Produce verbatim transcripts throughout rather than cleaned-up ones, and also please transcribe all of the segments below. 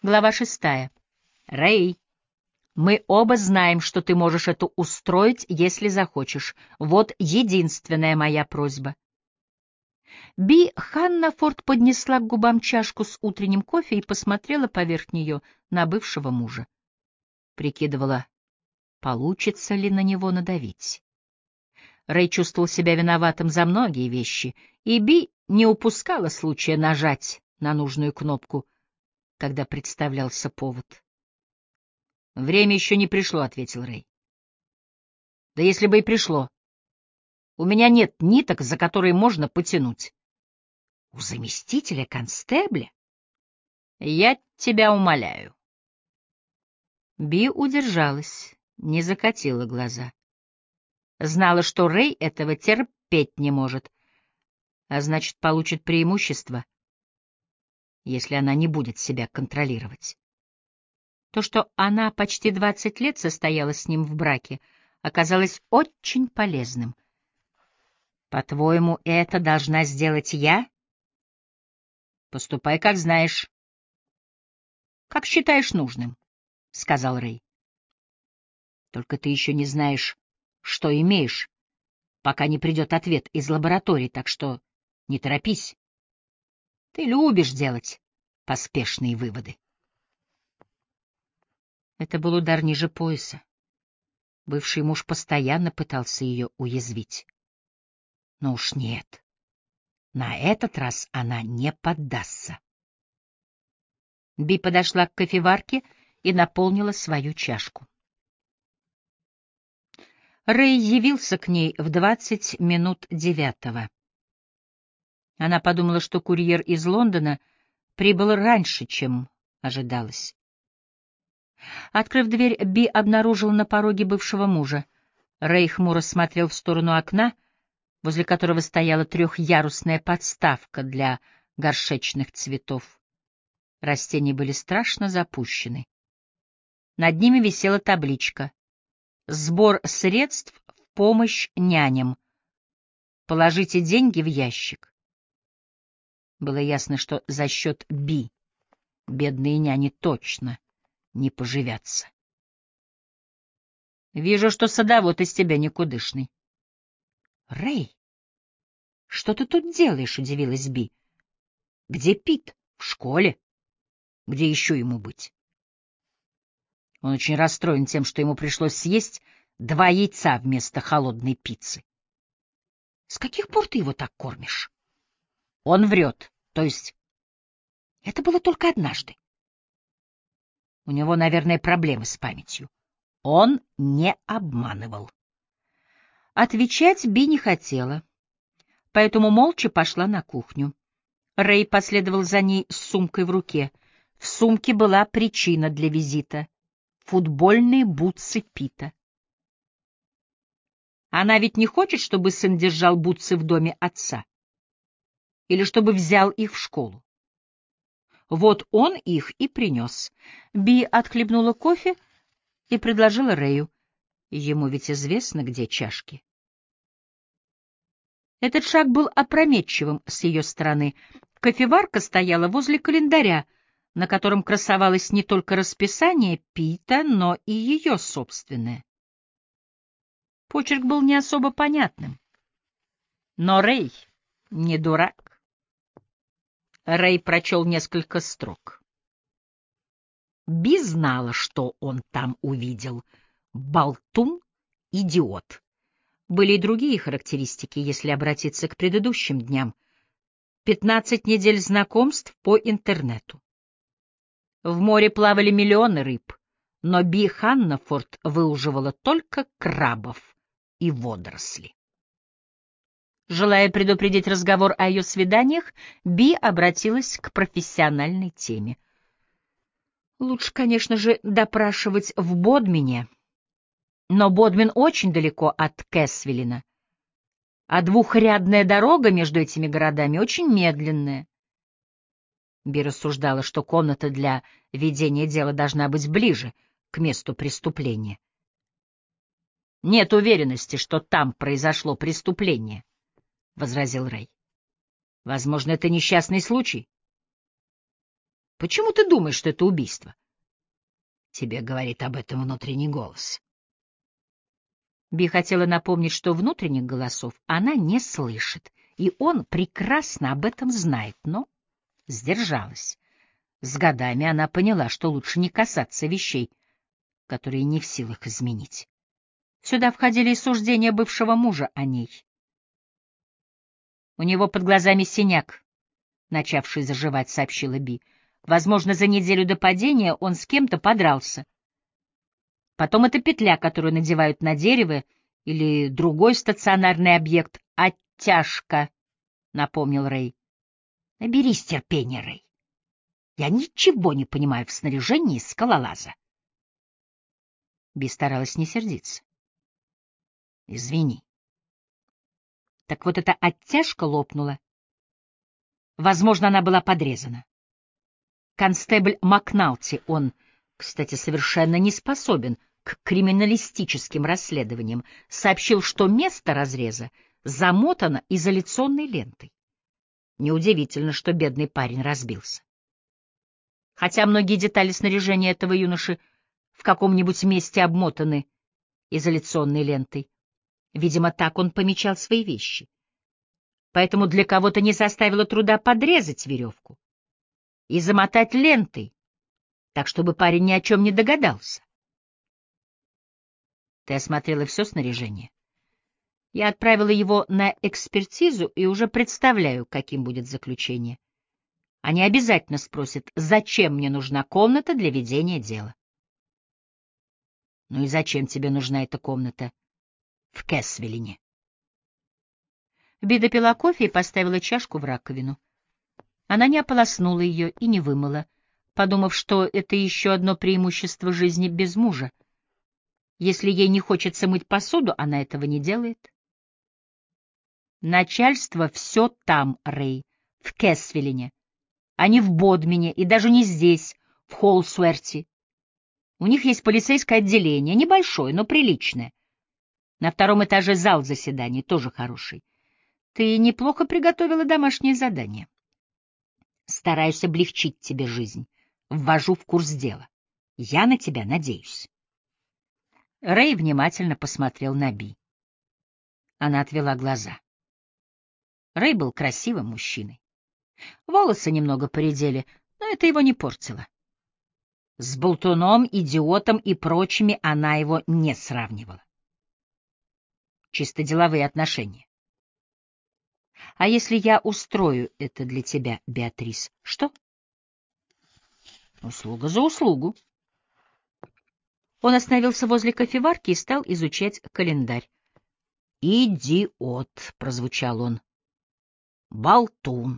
Глава шестая. Рэй, мы оба знаем, что ты можешь это устроить, если захочешь. Вот единственная моя просьба. Би Ханнафорд поднесла к губам чашку с утренним кофе и посмотрела поверх нее на бывшего мужа. Прикидывала, получится ли на него надавить. Рэй чувствовал себя виноватым за многие вещи, и Би не упускала случая нажать на нужную кнопку, когда представлялся повод. «Время еще не пришло», — ответил Рэй. «Да если бы и пришло. У меня нет ниток, за которые можно потянуть». «У заместителя констебля? Я тебя умоляю». Би удержалась, не закатила глаза. Знала, что Рэй этого терпеть не может, а значит, получит преимущество, если она не будет себя контролировать. То, что она почти двадцать лет состояла с ним в браке, оказалось очень полезным. «По-твоему, это должна сделать я?» «Поступай, как знаешь. Как считаешь нужным», — сказал Рэй. «Только ты еще не знаешь, что имеешь, пока не придет ответ из лаборатории, так что не торопись. Ты любишь делать поспешные выводы». Это был удар ниже пояса. Бывший муж постоянно пытался ее уязвить. Но уж нет. На этот раз она не поддастся. Би подошла к кофеварке и наполнила свою чашку. Рэй явился к ней в двадцать минут девятого. Она подумала, что курьер из Лондона прибыл раньше, чем ожидалось. Открыв дверь, Би обнаружил на пороге бывшего мужа. Рэй хмуро смотрел в сторону окна, возле которого стояла трехъярусная подставка для горшечных цветов. Растения были страшно запущены. Над ними висела табличка: «Сбор средств в помощь няням. Положите деньги в ящик». Было ясно, что за счет Би бедные няни точно не поживятся. «Вижу, что садовод из тебя никудышный». «Рэй, что ты тут делаешь?» — удивилась Би. «Где Пит? В школе. Где еще ему быть?» Он очень расстроен тем, что ему пришлось съесть два яйца вместо холодной пиццы. «С каких пор ты его так кормишь?» «Он врет. То есть это было только однажды. У него, наверное, проблемы с памятью. Он не обманывал». Отвечать Би не хотела, поэтому молча пошла на кухню. Рэй последовал за ней с сумкой в руке. В сумке была причина для визита — футбольные бутсы Пита. Она ведь не хочет, чтобы сын держал бутсы в доме отца? Или чтобы взял их в школу? Вот он их и принес. Би отхлебнула кофе и предложила Рэю. Ему ведь известно, где чашки. Этот шаг был опрометчивым с ее стороны. Кофеварка стояла возле календаря, на котором красовалось не только расписание Пита, но и ее собственное. Почерк был не особо понятным. Но Рэй не дурак. Рэй прочел несколько строк. Би знала, что он там увидел. Болтун, идиот. Были и другие характеристики, если обратиться к предыдущим дням. Пятнадцать недель знакомств по интернету. В море плавали миллионы рыб, но Би Ханнафорд выуживала только крабов и водоросли. Желая предупредить разговор о ее свиданиях, Би обратилась к профессиональной теме. Лучше, конечно же, допрашивать в Бодмине, но Бодмин очень далеко от Кэсвиллина, а двухрядная дорога между этими городами очень медленная. Би рассуждала, что комната для ведения дела должна быть ближе к месту преступления. «Нет уверенности, что там произошло преступление», — возразил Рэй. «Возможно, это несчастный случай». Почему ты думаешь, что это убийство? Тебе говорит об этом внутренний голос. Би хотела напомнить, что внутренних голосов она не слышит, и он прекрасно об этом знает, но сдержалась. С годами она поняла, что лучше не касаться вещей, которые не в силах изменить. Сюда входили и суждения бывшего мужа о ней. У него под глазами синяк, начавший заживать, сообщила Би. Возможно, за неделю до падения он с кем-то подрался. Потом это петля, которую надевают на дерево, или другой стационарный объект. Оттяжка, напомнил Рэй. Наберись терпения, Рэй. Я ничего не понимаю в снаряжении скалолаза. Би старалась не сердиться. Извини. Так вот эта оттяжка лопнула. Возможно, она была подрезана. Констебль Макналти, он, кстати, совершенно не способен к криминалистическим расследованиям, сообщил, что место разреза замотано изоляционной лентой. Неудивительно, что бедный парень разбился. Хотя многие детали снаряжения этого юноши в каком-нибудь месте обмотаны изоляционной лентой. Видимо, так он помечал свои вещи. Поэтому для кого-то не составило труда подрезать веревку и замотать лентой, так чтобы парень ни о чем не догадался. Ты осмотрела все снаряжение? Я отправила его на экспертизу и уже представляю, каким будет заключение. Они обязательно спросят, зачем мне нужна комната для ведения дела. Ну и зачем тебе нужна эта комната в Кэсвиллине? Би допила кофе и поставила чашку в раковину. Она не ополоснула ее и не вымыла, подумав, что это еще одно преимущество жизни без мужа. Если ей не хочется мыть посуду, она этого не делает. Начальство все там, Рэй, в Кэсвиллине, а не в Бодмине и даже не здесь, в Холсуэрти. У них есть полицейское отделение, небольшое, но приличное. На втором этаже зал заседаний, тоже хороший. Ты неплохо приготовила домашнее задание. Стараюсь облегчить тебе жизнь, ввожу в курс дела. Я на тебя надеюсь. Рэй внимательно посмотрел на Би. Она отвела глаза. Рэй был красивым мужчиной. Волосы немного поредели, но это его не портило. С болтуном, идиотом и прочими она его не сравнивала. Чисто деловые отношения. А если я устрою это для тебя, Беатрис, что? Услуга за услугу. Он остановился возле кофеварки и стал изучать календарь. «Идиот!» — прозвучал он. «Болтун!»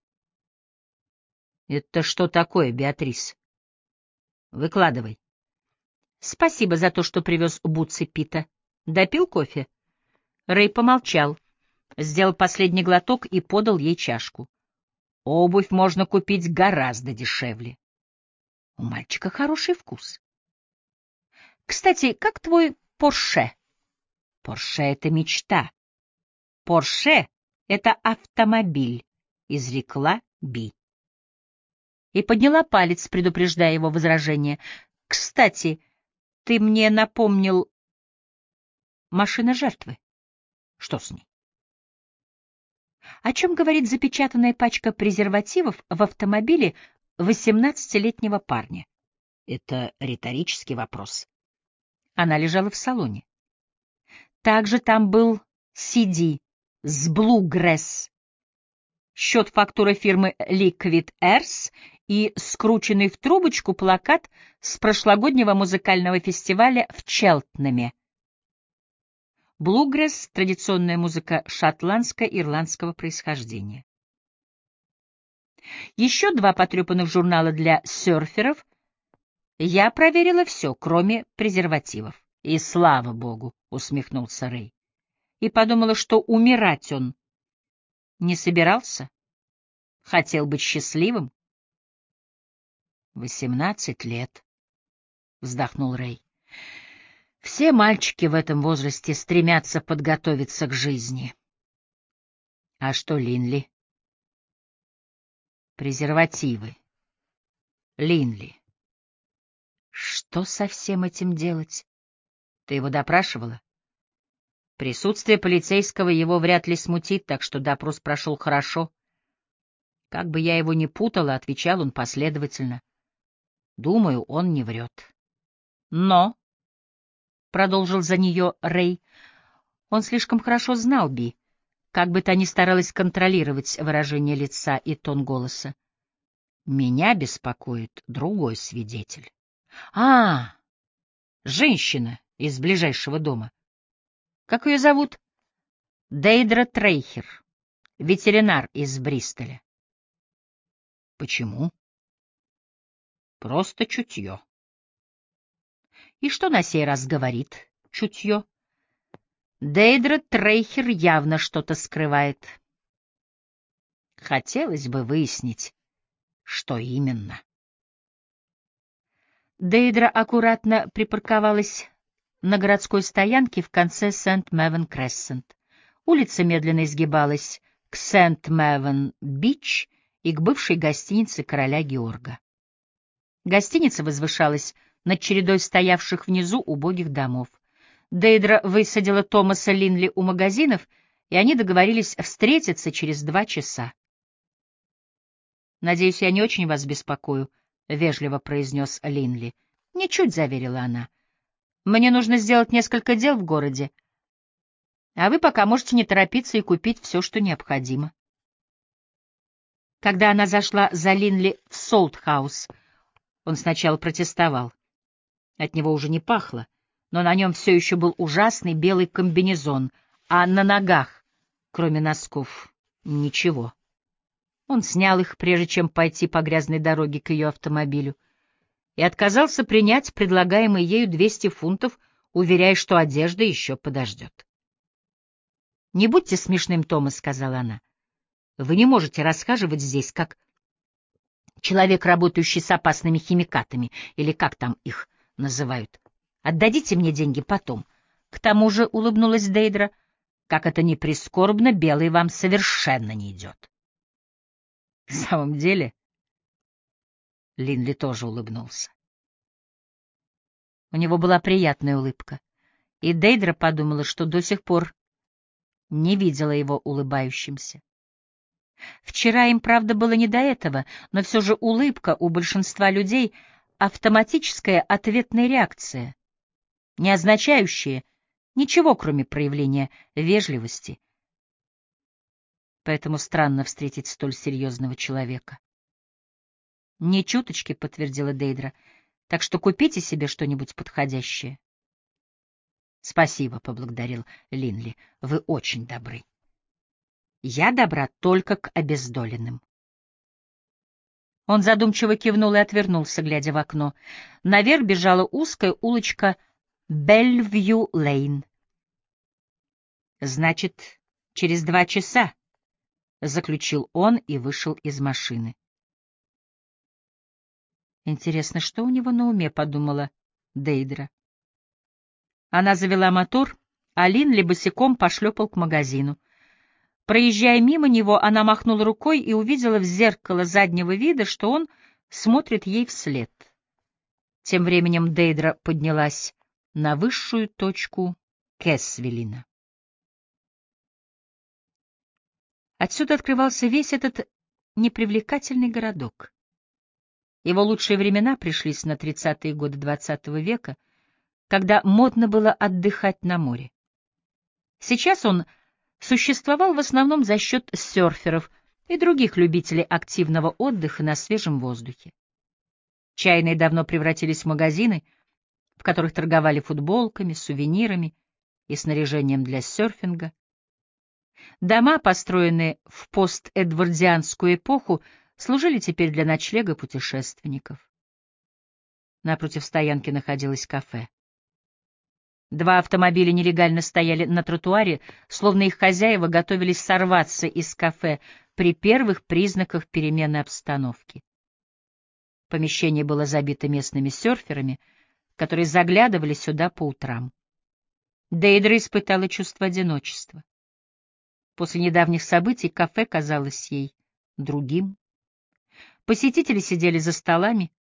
«Это что такое, Беатрис? Выкладывай». «Спасибо за то, что привез Бутси Пита. Допил кофе?» Рэй помолчал, сделал последний глоток и подал ей чашку. «Обувь можно купить гораздо дешевле. У мальчика хороший вкус. Кстати, как твой Порше?» «Порше — это мечта. Порше — это автомобиль», — изрекла Би. И подняла палец, предупреждая его возражение. «Кстати, ты мне напомнил машина жертвы. Что с ней?» О чем говорит запечатанная пачка презервативов в автомобиле восемнадцатилетнего парня? Это риторический вопрос. Она лежала в салоне. Также там был си ди с Bluegrass, счет-фактура фирмы Liquid Earth и скрученный в трубочку плакат с прошлогоднего музыкального фестиваля в Челтнаме. Блугресс — традиционная музыка шотландско-ирландского происхождения. Еще два потрепанных журнала для серферов. Я проверила все, кроме презервативов. И слава богу, — усмехнулся Рэй. И подумала, что умирать он не собирался. Хотел быть счастливым. «Восемнадцать лет», — вздохнул Рэй. «Все мальчики в этом возрасте стремятся подготовиться к жизни». «А что Линли?» «Презервативы. Линли. Что со всем этим делать? Ты его допрашивала? Присутствие полицейского его вряд ли смутит, так что допрос прошел хорошо. Как бы я его ни путала, отвечал он последовательно. Думаю, он не врет. Но, — продолжил за нее Рэй, — он слишком хорошо знал Би, как бы та ни старалась контролировать выражение лица и тон голоса. Меня беспокоит другой свидетель. А, женщина из ближайшего дома. Как ее зовут? Дейдра Трейхер, ветеринар из Бристоля. Почему? Просто чутье. И что на сей раз говорит чутье? Дейдра Трейхер явно что-то скрывает. Хотелось бы выяснить, что именно. Дейдра аккуратно припарковалась на городской стоянке в конце Сент-Мэвен-Крессент. Улица медленно изгибалась к Сент-Мэвен-Бич и к бывшей гостинице короля Георга. Гостиница возвышалась над чередой стоявших внизу убогих домов. Дейдра высадила Томаса Линли у магазинов, и они договорились встретиться через два часа. «Надеюсь, я не очень вас беспокою», — вежливо произнес Линли. «Ничуть», — заверила она. «Мне нужно сделать несколько дел в городе, а вы пока можете не торопиться и купить все, что необходимо». Когда она зашла за Линли в Солтхаус, он сначала протестовал. От него уже не пахло, но на нем все еще был ужасный белый комбинезон, а на ногах, кроме носков, ничего. Он снял их, прежде чем пойти по грязной дороге к ее автомобилю, и отказался принять предлагаемые ею двести фунтов, уверяя, что одежда еще подождет. «Не будьте смешным, Томас», — сказала она. «Вы не можете расхаживать здесь, как человек, работающий с опасными химикатами, или как там их называют. Отдадите мне деньги потом». К тому же, — улыбнулась Дейдра, — как это ни прискорбно, белый вам совершенно не идет. В самом деле, Линли тоже улыбнулся. У него была приятная улыбка, и Дейдра подумала, что до сих пор не видела его улыбающимся. Вчера им, правда, было не до этого, но все же улыбка у большинства людей — автоматическая ответная реакция, не означающая ничего, кроме проявления вежливости. Поэтому странно встретить столь серьезного человека. «Ни чуточки», — подтвердила Дейдра, — «так что купите себе что-нибудь подходящее». «Спасибо», — поблагодарил Линли, — «вы очень добры». «Я добра только к обездоленным». Он задумчиво кивнул и отвернулся, глядя в окно. Наверх бежала узкая улочка Бельвью-Лейн. «Значит, через два часа», — заключил он и вышел из машины. «Интересно, что у него на уме?» — подумала Дейдра. Она завела мотор, а Линли босиком пошлепал к магазину. Проезжая мимо него, она махнула рукой и увидела в зеркало заднего вида, что он смотрит ей вслед. Тем временем Дейдра поднялась на высшую точку Кэссвиллина. Отсюда открывался весь этот непривлекательный городок. Его лучшие времена пришлись на тридцатые годы двадцатого века, когда модно было отдыхать на море. Сейчас он существовал в основном за счет серферов и других любителей активного отдыха на свежем воздухе. Чайные давно превратились в магазины, в которых торговали футболками, сувенирами и снаряжением для серфинга. Дома, построенные в пост-эдвардианскую эпоху, служили теперь для ночлега путешественников. Напротив стоянки находилось кафе. Два автомобиля нелегально стояли на тротуаре, словно их хозяева готовились сорваться из кафе при первых признаках перемены обстановки. Помещение было забито местными серферами, которые заглядывали сюда по утрам. Дейдра испытала чувство одиночества. После недавних событий кафе казалось ей другим. Посетители сидели за столами,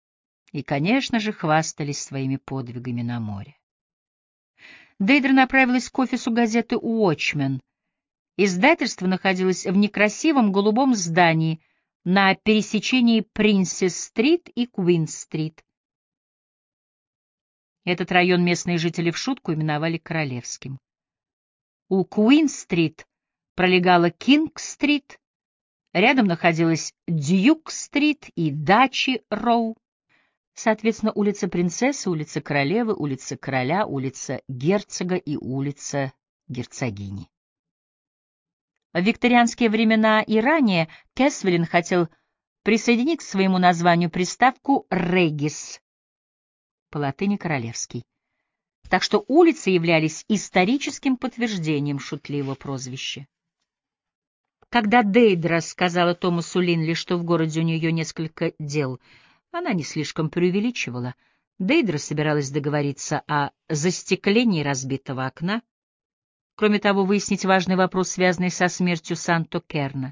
И, конечно же, хвастались своими подвигами на море. Дейдра направилась к офису газеты «Уотчмен». Издательство находилось в некрасивом голубом здании на пересечении Принцесс-стрит и Куин-стрит. Этот район местные жители в шутку именовали Королевским. У Куин-стрит пролегала Кинг-стрит, рядом находилась Дьюк-стрит и Дачи-роу. Соответственно, улица Принцессы, улица Королевы, улица Короля, улица Герцога и улица Герцогини. В викторианские времена и ранее Кэсвиллин хотел присоединить к своему названию приставку «регис», по латыни «королевский». Так что улицы являлись историческим подтверждением шутливого прозвища. Когда Дейдра сказала Томасу Линли, что в городе у нее несколько дел, она не слишком преувеличивала. Дейдра собиралась договориться о застеклении разбитого окна, кроме того, выяснить важный вопрос, связанный со смертью Санто Керна.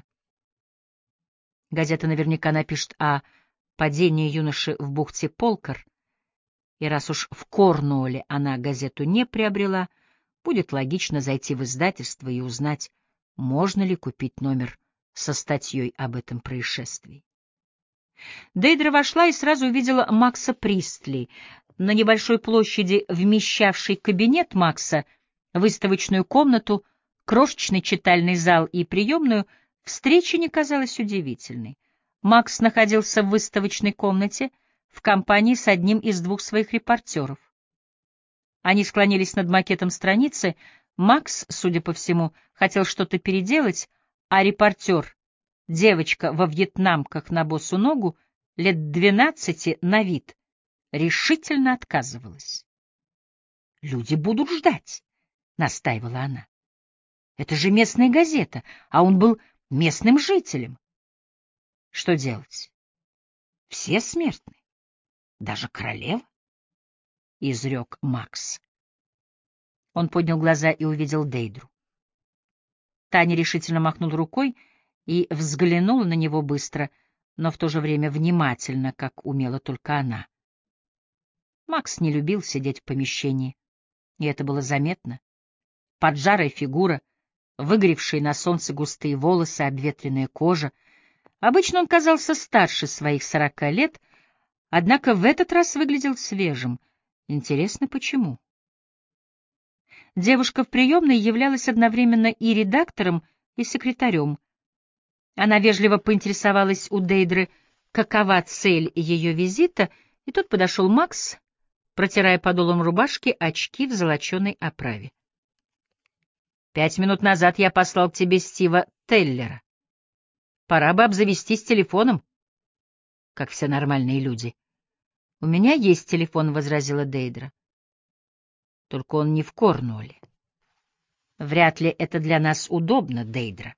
Газета наверняка напишет о падении юноши в бухте Полкар, и раз уж в Корнуолле она газету не приобрела, будет логично зайти в издательство и узнать, можно ли купить номер со статьей об этом происшествии. Дейдра вошла и сразу увидела Макса Пристли. На небольшой площади, вмещавшей кабинет Макса, выставочную комнату, крошечный читальный зал и приемную, встреча не казалась удивительной. Макс находился в выставочной комнате в компании с одним из двух своих репортеров. Они склонились над макетом страницы. Макс, судя по всему, хотел что-то переделать, а репортер, девочка во вьетнамках на босу ногу, лет двенадцати на вид, решительно отказывалась. «Люди будут ждать», — настаивала она. «Это же местная газета, а он был местным жителем». «Что делать? Все смертны, даже королева», — изрек Макс. Он поднял глаза и увидел Дейдру. Таня решительно махнула рукой и взглянула на него быстро, но в то же время внимательно, как умела только она. Макс не любил сидеть в помещении, и это было заметно. Поджарая фигура, выгоревшие на солнце густые волосы, обветренная кожа. Обычно он казался старше своих сорока лет, однако в этот раз выглядел свежим. Интересно, почему? Девушка в приемной являлась одновременно и редактором, и секретарем. Она вежливо поинтересовалась у Дейдры, какова цель ее визита, и тут подошел Макс, протирая подолом рубашки очки в золоченой оправе. «Пять минут назад я послал к тебе Стива Теллера. Пора бы обзавестись телефоном, как все нормальные люди». «У меня есть телефон», — возразила Дейдра. «Только он не в Корнуолле. Вряд ли это для нас удобно, Дейдра».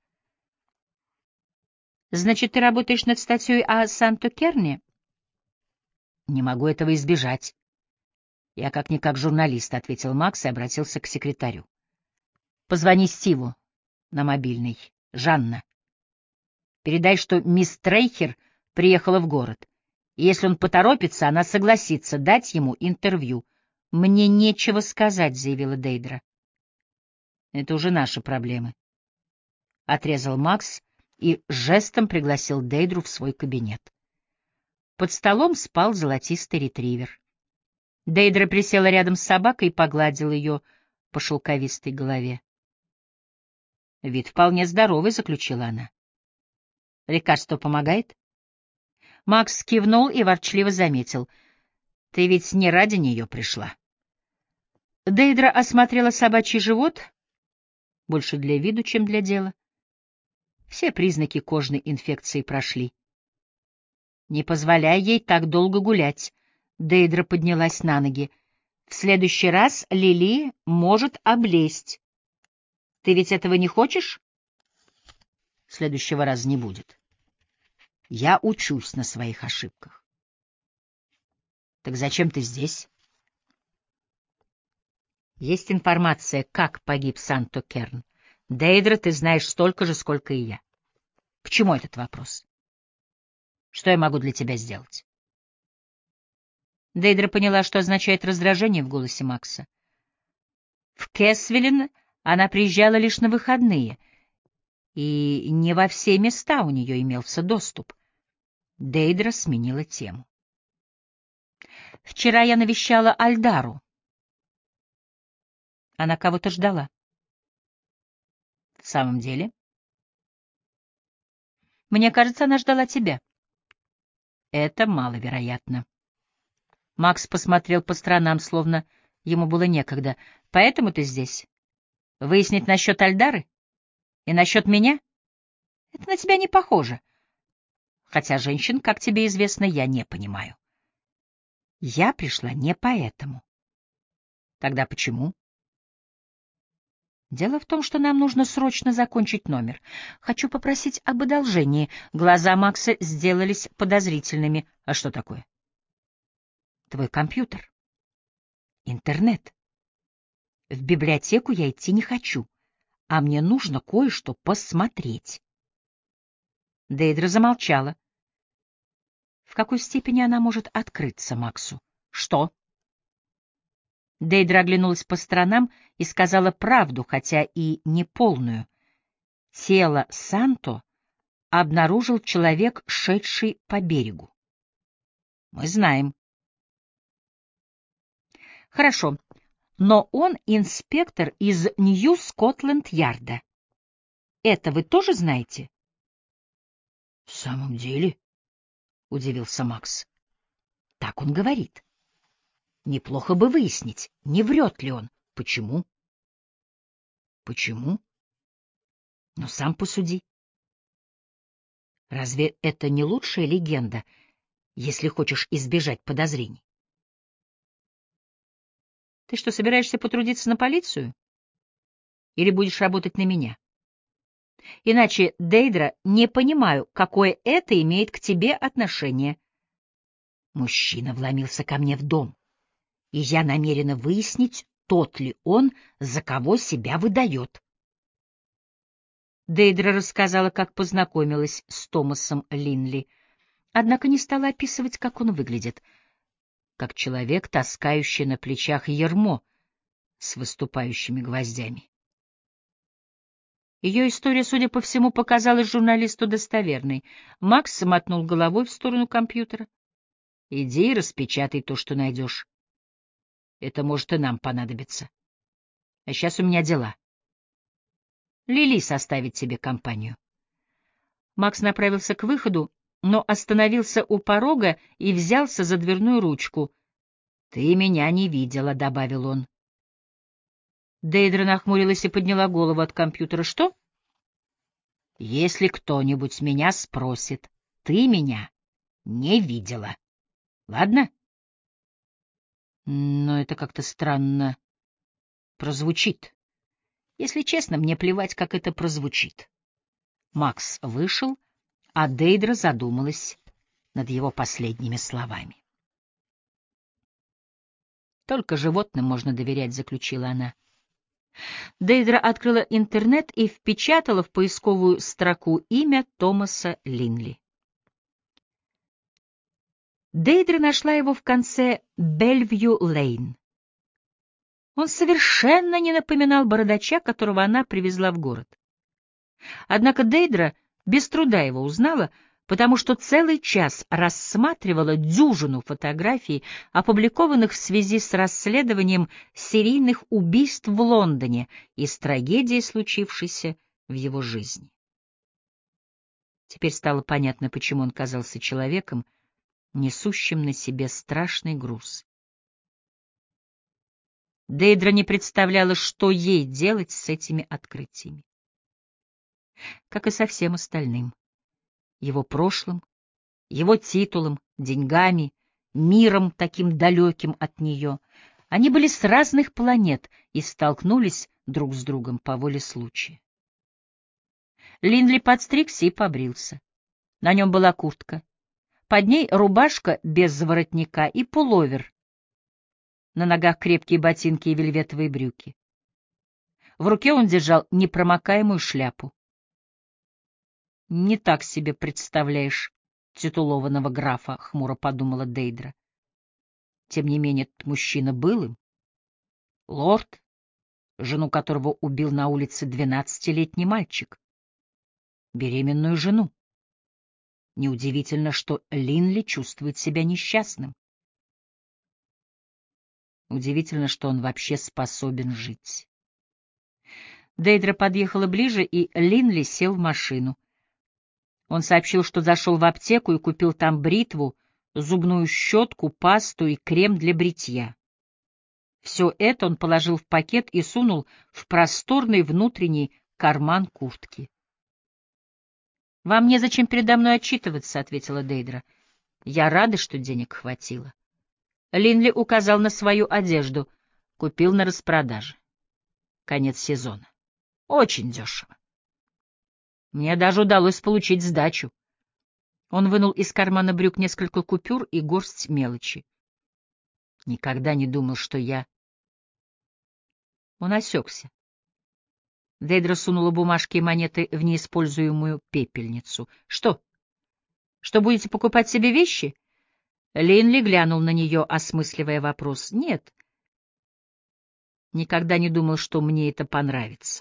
«Значит, ты работаешь над статьей о Санто-Керне?» «Не могу этого избежать. Я как-никак журналист», — ответил Макс и обратился к секретарю. «Позвони Стиву на мобильный. Жанна. Передай, что мисс Трейхер приехала в город. И если он поторопится, она согласится дать ему интервью». «Мне нечего сказать», — заявила Дейдра. «Это уже наши проблемы», — отрезал Макс и жестом пригласил Дейдру в свой кабинет. Под столом спал золотистый ретривер. Дейдра присела рядом с собакой и погладила ее по шелковистой голове. «Вид вполне здоровый», — заключила она. «Лекарство помогает?» Макс кивнул и ворчливо заметил. «Ты ведь не ради нее пришла». Дейдра осмотрела собачий живот, больше для виду, чем для дела. Все признаки кожной инфекции прошли. «Не позволяй ей так долго гулять», — Дейдра поднялась на ноги. «В следующий раз Лили может облезть. Ты ведь этого не хочешь?» «Следующего раза не будет. Я учусь на своих ошибках». «Так зачем ты здесь?» «Есть информация, как погиб Санто Керн. Дейдра, ты знаешь столько же, сколько и я. К чему этот вопрос? Что я могу для тебя сделать?» Дейдра поняла, что означает раздражение в голосе Макса. В Кэсвиллен она приезжала лишь на выходные, и не во все места у нее имелся доступ. Дейдра сменила тему. «Вчера я навещала Альдару. Она кого-то ждала». «В самом деле?» «Мне кажется, она ждала тебя». «Это маловероятно». Макс посмотрел по сторонам, словно ему было некогда. «Поэтому ты здесь? Выяснить насчет Альдары? И насчет меня? Это на тебя не похоже. Хотя женщин, как тебе известно, я не понимаю». «Я пришла не поэтому». «Тогда почему?» «Дело в том, что нам нужно срочно закончить номер. Хочу попросить об одолжении». Глаза Макса сделались подозрительными. «А что такое?» «Твой компьютер. Интернет. В библиотеку я идти не хочу, а мне нужно кое-что посмотреть». Дейдра замолчала. В какой степени она может открыться Максу? «Что?» Дейдра оглянулась по сторонам и сказала правду, хотя и неполную. Тело Санто обнаружил человек, шедший по берегу. Мы знаем. Хорошо, но он инспектор из Нью-Скотланд-Ярда. Это вы тоже знаете? В самом деле, удивился Макс. Так он говорит. Неплохо бы выяснить, не врет ли он. Почему? Почему? Но сам посуди. Разве это не лучшая легенда, если хочешь избежать подозрений? Ты что, собираешься потрудиться на полицию? Или будешь работать на меня? Иначе, Дейдра, не понимаю, какое это имеет к тебе отношение. Мужчина вломился ко мне в дом, и я намерена выяснить, тот ли он, за кого себя выдает. Дейдра рассказала, как познакомилась с Томасом Линли, однако не стала описывать, как он выглядит, как человек, таскающий на плечах ярмо с выступающими гвоздями. Ее история, судя по всему, показалась журналисту достоверной. Макс мотнул головой в сторону компьютера. «Иди и распечатай то, что найдешь. Это может и нам понадобиться. А сейчас у меня дела. Лили составит тебе компанию». Макс направился к выходу, но остановился у порога и взялся за дверную ручку. «Ты меня не видела», — добавил он. Дейдра нахмурилась и подняла голову от компьютера. «Что?» «Если кто-нибудь меня спросит, ты меня не видела. Ладно?» «Но это как-то странно прозвучит. Если честно, мне плевать, как это прозвучит». Макс вышел, а Дейдра задумалась над его последними словами. «Только животным можно доверять», — заключила она. Дейдра открыла интернет и впечатала в поисковую строку имя Томаса Линли. Дейдра нашла его в конце Бельвью-Лейн. Он совершенно не напоминал бородача, которого она привезла в город. Однако Дейдра без труда его узнала, потому что целый час рассматривала дюжину фотографий, опубликованных в связи с расследованием серийных убийств в Лондоне и с трагедией, случившейся в его жизни. Теперь стало понятно, почему он казался человеком, несущим на себе страшный груз. Дейдра не представляла, что ей делать с этими открытиями. Как и со всем остальным. Его прошлым, его титулом, деньгами, миром таким далеким от нее. Они были с разных планет и столкнулись друг с другом по воле случая. Линли подстригся и побрился. На нем была куртка. Под ней рубашка без воротника и пуловер. На ногах крепкие ботинки и вельветовые брюки. В руке он держал непромокаемую шляпу. «Не так себе представляешь титулованного графа», — хмуро подумала Дейдра. Тем не менее, этот мужчина был им. Лорд, жену которого убил на улице двенадцатилетний мальчик. Беременную жену. Неудивительно, что Линли чувствует себя несчастным. Удивительно, что он вообще способен жить. Дейдра подъехала ближе, и Линли сел в машину. Он сообщил, что зашел в аптеку и купил там бритву, зубную щетку, пасту и крем для бритья. Все это он положил в пакет и сунул в просторный внутренний карман куртки. — Вам незачем передо мной отчитываться, — ответила Дейдра. — Я рада, что денег хватило. Линли указал на свою одежду. Купил на распродаже. Конец сезона. Очень дешево. Мне даже удалось получить сдачу. Он вынул из кармана брюк несколько купюр и горсть мелочи. Никогда не думал, что я... Он осекся. Дейдра сунула бумажки и монеты в неиспользуемую пепельницу. — Что? Что, будете покупать себе вещи? Линли глянул на нее, осмысливая вопрос. — Нет. Никогда не думал, что мне это понравится.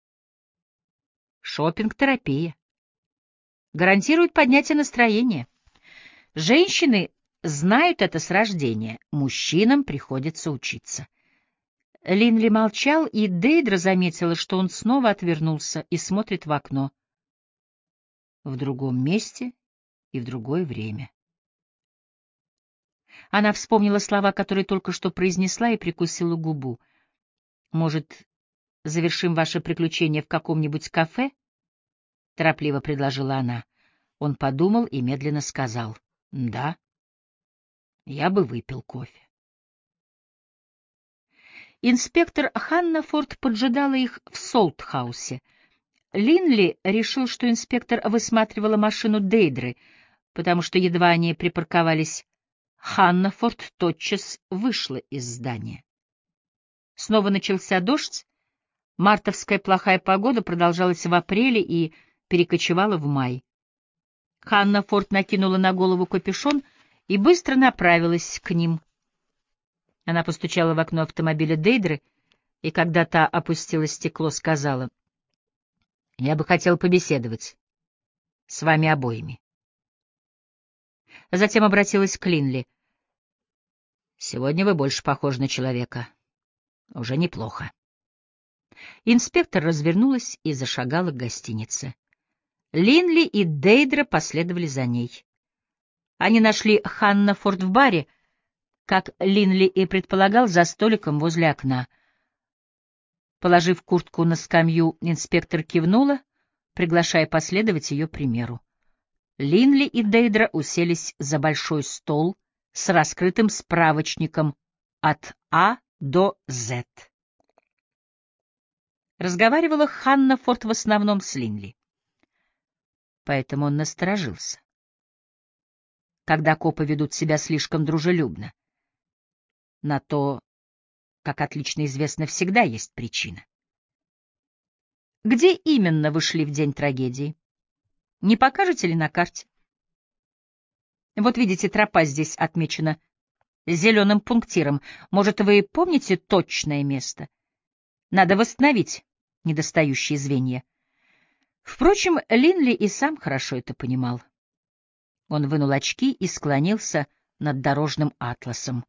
Шопинг-терапия. Гарантирует поднятие настроения. Женщины знают это с рождения, мужчинам приходится учиться. Линли молчал, и Дейдра заметила, что он снова отвернулся и смотрит в окно. В другом месте и в другое время. Она вспомнила слова, которые только что произнесла, и прикусила губу. «Может, завершим ваше приключение в каком-нибудь кафе?» — торопливо предложила она. Он подумал и медленно сказал: «Да, я бы выпил кофе». Инспектор Ханнафорд поджидала их в Солтхаусе. Линли решил, что инспектор высматривала машину Дейдры, потому что едва они припарковались, Ханнафорд тотчас вышла из здания. Снова начался дождь. Мартовская плохая погода продолжалась в апреле и перекочевала в май. Ханнафорд накинула на голову капюшон и быстро направилась к ним. Она постучала в окно автомобиля Дейдры, и когда та опустила стекло, сказала: «Я бы хотел побеседовать с вами обоими». Затем обратилась к Линли. «Сегодня вы больше похожи на человека. Уже неплохо». Инспектор развернулась и зашагала к гостинице. Линли и Дейдра последовали за ней. Они нашли Ханнафорд в баре, как Линли и предполагал, за столиком возле окна. Положив куртку на скамью, инспектор кивнула, приглашая последовать ее примеру. Линли и Дейдра уселись за большой стол с раскрытым справочником от А до З. Разговаривала Ханнафорд в основном с Линли. Поэтому он насторожился. Когда копы ведут себя слишком дружелюбно, на то, как отлично известно, всегда есть причина. Где именно вы шли в день трагедии? Не покажете ли на карте? Вот видите, тропа здесь отмечена зеленым пунктиром. Может, вы помните точное место? Надо восстановить недостающие звенья. Впрочем, Линли и сам хорошо это понимал. Он вынул очки и склонился над дорожным атласом.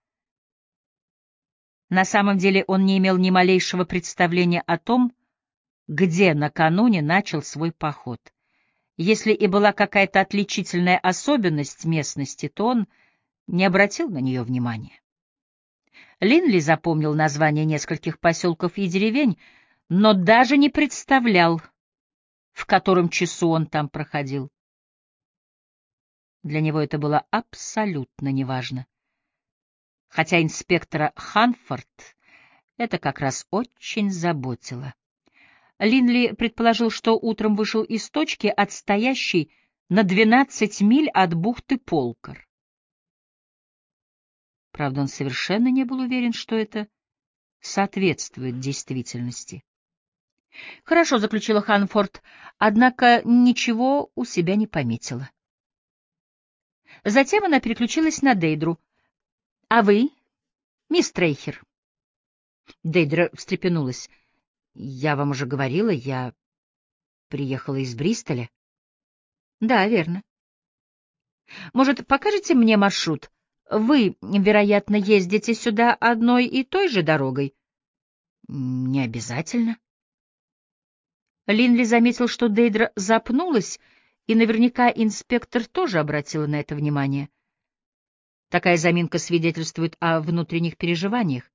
На самом деле он не имел ни малейшего представления о том, где накануне начал свой поход. Если и была какая-то отличительная особенность местности, то он не обратил на нее внимания. Линли запомнил названия нескольких поселков и деревень, но даже не представлял, в котором часу он там проходил. Для него это было абсолютно неважно. Хотя инспектора Ханфорд это как раз очень заботило. Линли предположил, что утром вышел из точки, отстоящей на двенадцать миль от бухты Полкар. Правда, он совершенно не был уверен, что это соответствует действительности. «Хорошо», — заключила Ханфорд, однако ничего у себя не пометила. Затем она переключилась на Дейдру. А вы, мисс Трейхер? Дейдра встрепенулась. Я вам уже говорила, я приехала из Бристоля. Да, верно. Может, покажете мне маршрут? Вы, вероятно, ездите сюда одной и той же дорогой? Не обязательно. Линли заметил, что Дейдра запнулась, и наверняка инспектор тоже обратила на это внимание. Такая заминка свидетельствует о внутренних переживаниях.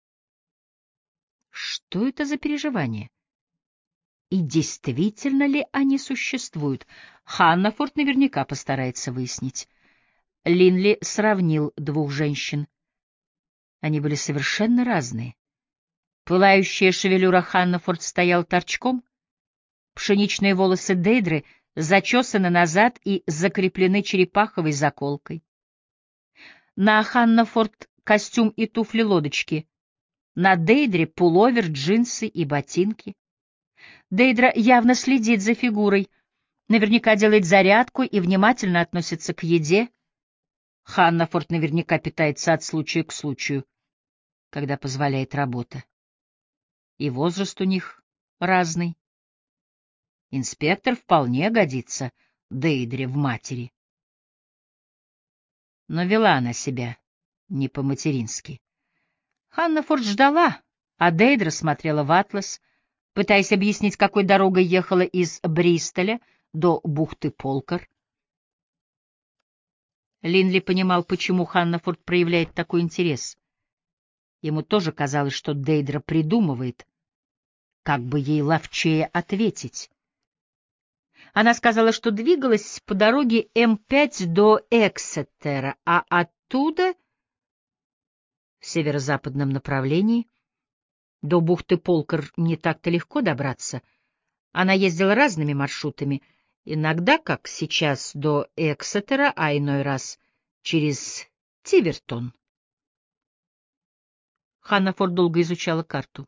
Что это за переживания? И действительно ли они существуют? Ханнафорд наверняка постарается выяснить. Линли сравнил двух женщин. Они были совершенно разные. Пылающая шевелюра Ханнафорд стояла торчком, пшеничные волосы Дейдры зачесаны назад и закреплены черепаховой заколкой. На Ханнафорд костюм и туфли-лодочки, на Дейдре пуловер, джинсы и ботинки. Дейдра явно следит за фигурой, наверняка делает зарядку и внимательно относится к еде. Ханнафорд наверняка питается от случая к случаю, когда позволяет работа. И возраст у них разный. Инспектор вполне годится Дейдре в матери. Но вела она себя не по-матерински. Ханнафорд ждала, а Дейдра смотрела в атлас, пытаясь объяснить, какой дорогой ехала из Бристоля до бухты Полкар. Линли понимал, почему Ханнафорд проявляет такой интерес. Ему тоже казалось, что Дейдра придумывает, как бы ей ловчее ответить. Она сказала, что двигалась по дороге Эм пять до Эксетера, а оттуда, в северо-западном направлении, до бухты Полкар не так-то легко добраться. Она ездила разными маршрутами, иногда, как сейчас, до Эксетера, а иной раз через Тивертон. Ханнафорд долго изучала карту.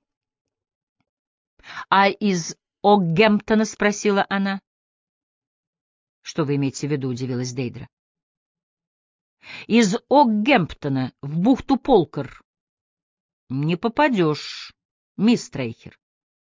— А из Оггемптона? — спросила она. — Что вы имеете в виду? — удивилась Дейдра. — Из Оггемптона в бухту Полкар не попадешь, мисс Трейхер.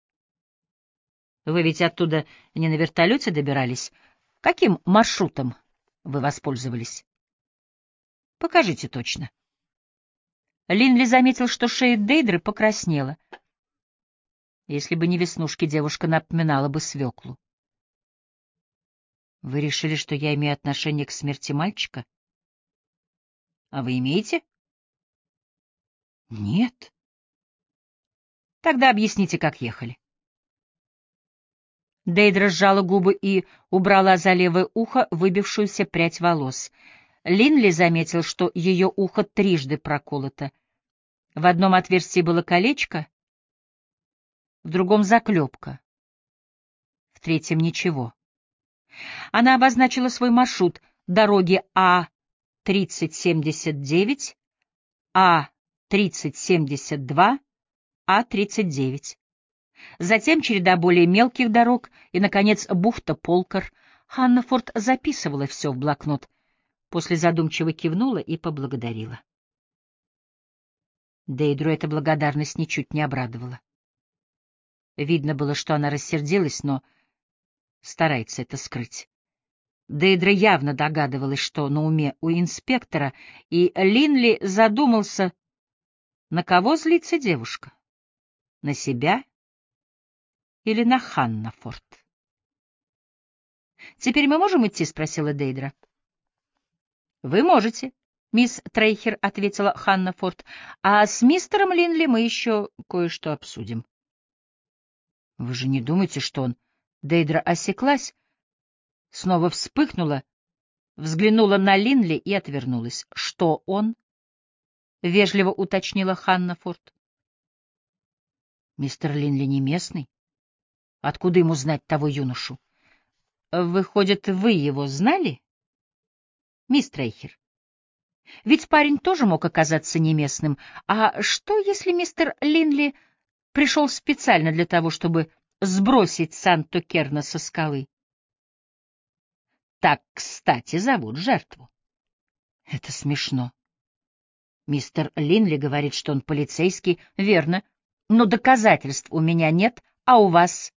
Вы ведь оттуда не на вертолете добирались? Каким маршрутом вы воспользовались? Покажите точно. Линли заметил, что шея Дейдры покраснела. Если бы не веснушки, девушка напоминала бы свеклу. Вы решили, что я имею отношение к смерти мальчика? А вы имеете? Нет. Тогда объясните, как ехали. Дейдра сжала губы и убрала за левое ухо выбившуюся прядь волос. Линли заметил, что ее ухо трижды проколото. В одном отверстии было колечко, в другом — заклепка, в третьем — ничего. Она обозначила свой маршрут — дороги А тридцать семьдесят девять, А тридцать семьдесят два, А тридцать девять. Затем череда более мелких дорог и, наконец, бухта Полкар. Ханнафорд записывала все в блокнот, после задумчиво кивнула и поблагодарила. Дейдру эта благодарность ничуть не обрадовала. Видно было, что она рассердилась, но старается это скрыть. Дейдра явно догадывалась, что на уме у инспектора, и Линли задумался, на кого злится девушка? На себя или на Ханнафорд? «Теперь мы можем идти?» — спросила Дейдра. «Вы можете», — мисс Трейхер ответила Ханнафорд, «а с мистером Линли мы еще кое-что обсудим». «Вы же не думаете, что он...» Дейдра осеклась, снова вспыхнула, взглянула на Линли и отвернулась. «Что он?» — вежливо уточнила Ханнафорд. «Мистер Линли не местный. Откуда ему знать того юношу?» «Выходит, вы его знали, мисс Трейхер? Ведь парень тоже мог оказаться не местным. А что, если мистер Линли пришел специально для того, чтобы сбросить Санто-Керна со скалы? Так, кстати, зовут жертву». «Это смешно». Мистер Линли говорит, что он полицейский. Верно. Но доказательств у меня нет, а у вас?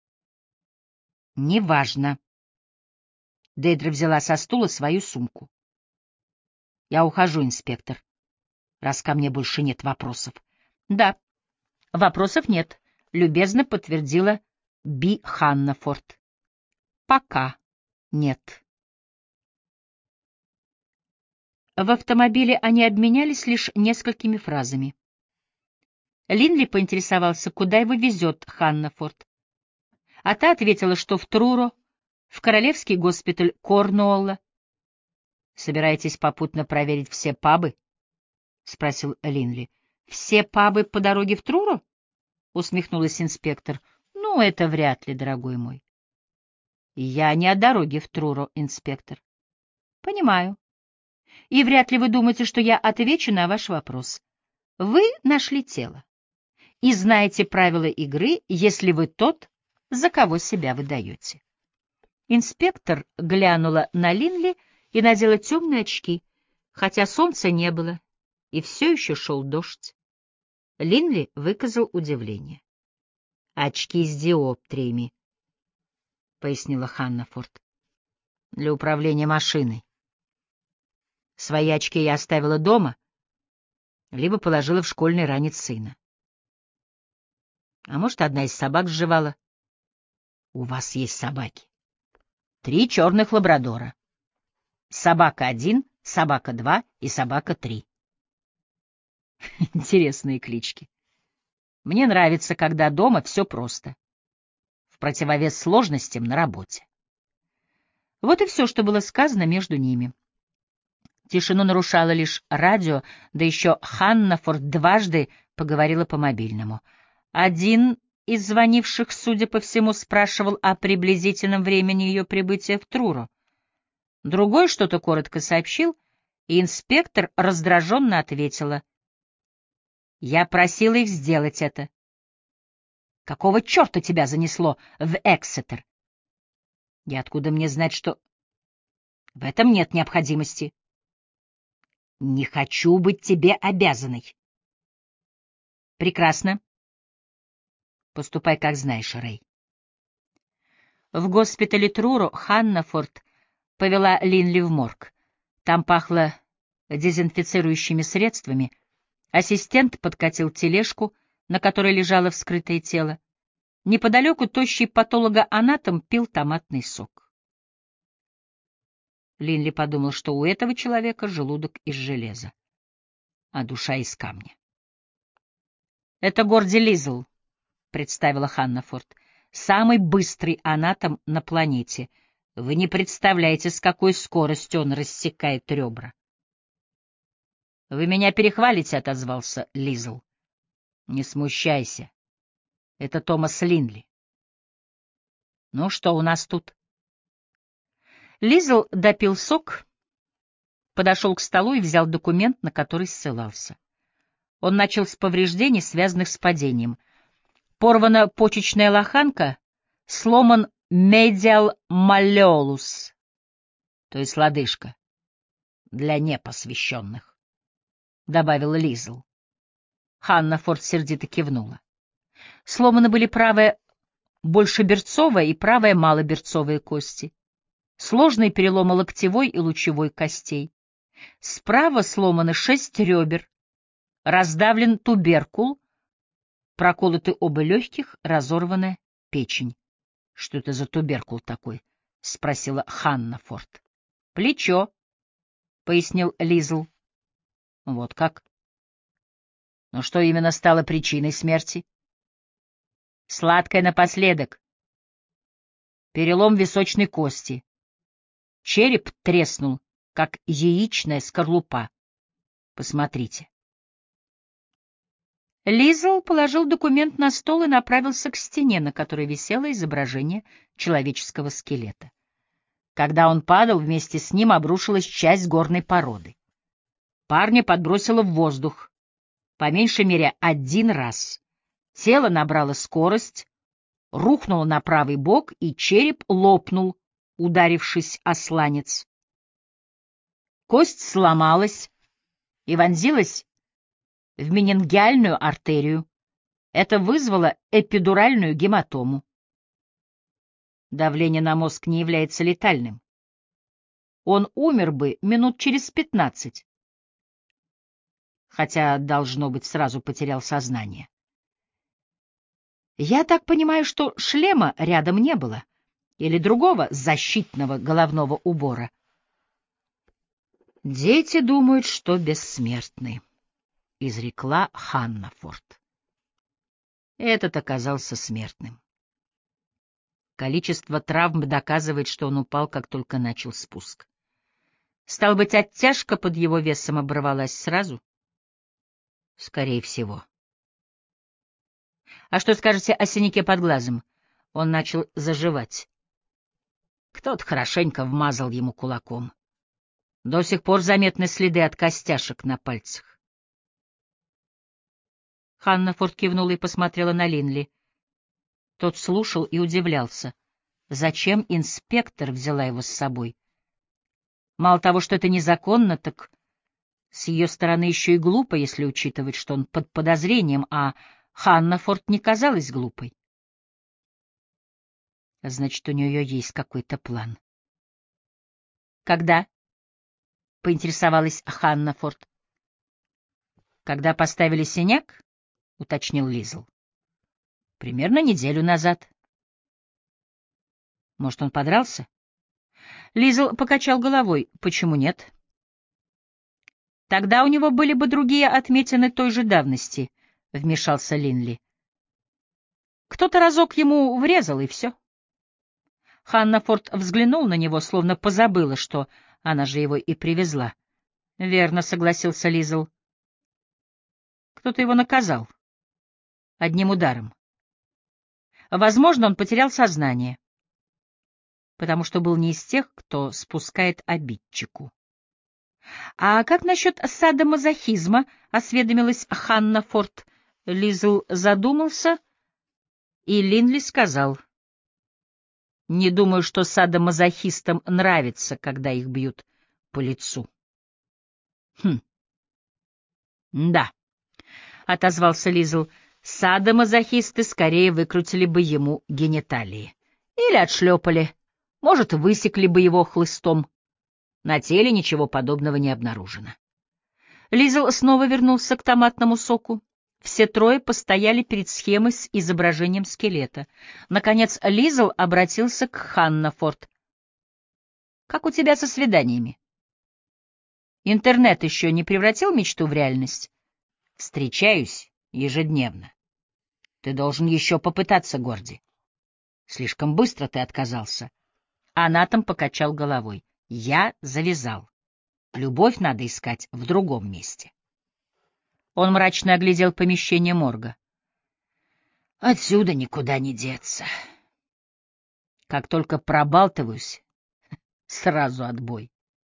Неважно. Дейдра взяла со стула свою сумку. Я ухожу, инспектор, раз ко мне больше нет вопросов. Да, вопросов нет, любезно подтвердила Би Ханнафорд. Пока нет. В автомобиле они обменялись лишь несколькими фразами. Линли поинтересовался, куда его везет Ханнафорд. А та ответила, что в Труро, в Королевский госпиталь Корнуолла. «Собираетесь попутно проверить все пабы?» — спросил Линли. «Все пабы по дороге в Труро?» — усмехнулась инспектор. «Ну, это вряд ли, дорогой мой». «Я не о дороге в Труро, инспектор». «Понимаю. И вряд ли вы думаете, что я отвечу на ваш вопрос. Вы нашли тело и знаете правила игры, если вы тот, за кого себя выдаете». Инспектор глянула на Линли и надела темные очки, хотя солнца не было, и все еще шел дождь. Линли выказал удивление. «Очки с диоптриями», — пояснила Ханнафорд, — «для управления машиной. Свои очки я оставила дома, либо положила в школьный ранец сына. А может, одна из собак сживала. У вас есть собаки. Три черных лабрадора. Собака один, собака два и собака три. Интересные клички. Мне нравится, когда дома все просто. В противовес сложностям на работе. Вот и все, что было сказано между ними. Тишину нарушало лишь радио, да еще Ханнафорд дважды поговорила по мобильному. Один из звонивших, судя по всему, спрашивал о приблизительном времени ее прибытия в Труро. Другой что-то коротко сообщил, и инспектор раздраженно ответила. «Я просила их сделать это». «Какого черта тебя занесло в Эксетер?» «И откуда мне знать, что...» «В этом нет необходимости». «Не хочу быть тебе обязанной». «Прекрасно. Поступай, как знаешь, Рэй». В госпитале Труро Ханнафорд повела Линли в морг. Там пахло дезинфицирующими средствами. Ассистент подкатил тележку, на которой лежало вскрытое тело. Неподалеку тощий патологоанатом пил томатный сок. Линли подумал, что у этого человека желудок из железа, а душа из камня. «Это Горди Лизл», — представила Ханнафорд, — «самый быстрый анатом на планете. Вы не представляете, с какой скоростью он рассекает ребра». «Вы меня перехвалите», — отозвался Лизл. «Не смущайся. Это Томас Линли». «Ну, что у нас тут?» Лизл допил сок, подошел к столу и взял документ, на который ссылался. Он начал с повреждений, связанных с падением. Порвана почечная лоханка, сломан медиал маллеолус, то есть лодыжка, для непосвященных, — добавил Лизл. Ханнафорд сердито кивнула. Сломаны были правая большеберцовая и правая малоберцовая кости. Сложные переломы локтевой и лучевой костей. Справа сломаны шесть ребер, раздавлен туберкул, проколоты оба легких, разорвана печень. — Что это за туберкул такой? — спросила Ханнафорд. — Плечо, — пояснил Лизл. — Вот как? — Но что именно стало причиной смерти? — Сладкое напоследок. Перелом височной кости. Череп треснул, как яичная скорлупа. Посмотрите. Лизл положил документ на стол и направился к стене, на которой висело изображение человеческого скелета. Когда он падал, вместе с ним обрушилась часть горной породы. Парня подбросило в воздух, по меньшей мере один раз. Тело набрало скорость, рухнуло на правый бок, и череп лопнул, ударившись о сланец. Кость сломалась, и вонзилась в менингиальную артерию. Это вызвало эпидуральную гематому. Давление на мозг не является летальным. Он умер бы минут через пятнадцать, хотя, должно быть, сразу потерял сознание. Я так понимаю, что шлема рядом не было или другого защитного головного убора. «Дети думают, что бессмертны», — изрекла Ханнафорд. Этот оказался смертным. Количество травм доказывает, что он упал, как только начал спуск. Стало быть, оттяжка под его весом оборвалась сразу? Скорее всего. А что скажете о синяке под глазом? Он начал заживать. Кто-то хорошенько вмазал ему кулаком. До сих пор заметны следы от костяшек на пальцах. Ханнафорд кивнула и посмотрела на Линли. Тот слушал и удивлялся. Зачем инспектор взяла его с собой? Мало того, что это незаконно, так с ее стороны еще и глупо, если учитывать, что он под подозрением, а Ханнафорд не казалась глупой. Значит, у нее есть какой-то план. Когда? — поинтересовалась Ханнафорд. Когда поставили синяк? — уточнил Лизл. Примерно неделю назад. Может, он подрался? Лизл покачал головой. Почему нет? Тогда у него были бы другие отметины той же давности, — вмешался Линли. Кто-то разок ему врезал, и все. Ханнафорд взглянул на него, словно позабыла, что она же его и привезла. — Верно, — согласился Лизл. Кто-то его наказал. Одним ударом. Возможно, он потерял сознание, потому что был не из тех, кто спускает обидчику. — А как насчет садомазохизма? — осведомилась Ханнафорд. Лизл задумался, и Линли сказал: — Не думаю, что садомазохистам нравится, когда их бьют по лицу. — Хм. — Да, — отозвался Лизл, — садомазохисты скорее выкрутили бы ему гениталии. Или отшлепали, может, высекли бы его хлыстом. На теле ничего подобного не обнаружено. Лизл снова вернулся к томатному соку. Все трое постояли перед схемой с изображением скелета. Наконец Лизл обратился к Ханнафорд. — Как у тебя со свиданиями? Интернет еще не превратил мечту в реальность? — Встречаюсь ежедневно. Ты должен еще попытаться, Горди. Слишком быстро ты отказался. Анатом покачал головой. Я завязал. Любовь надо искать в другом месте. Он мрачно оглядел помещение морга. Отсюда никуда не деться. Как только пробалтываюсь, сразу отбой.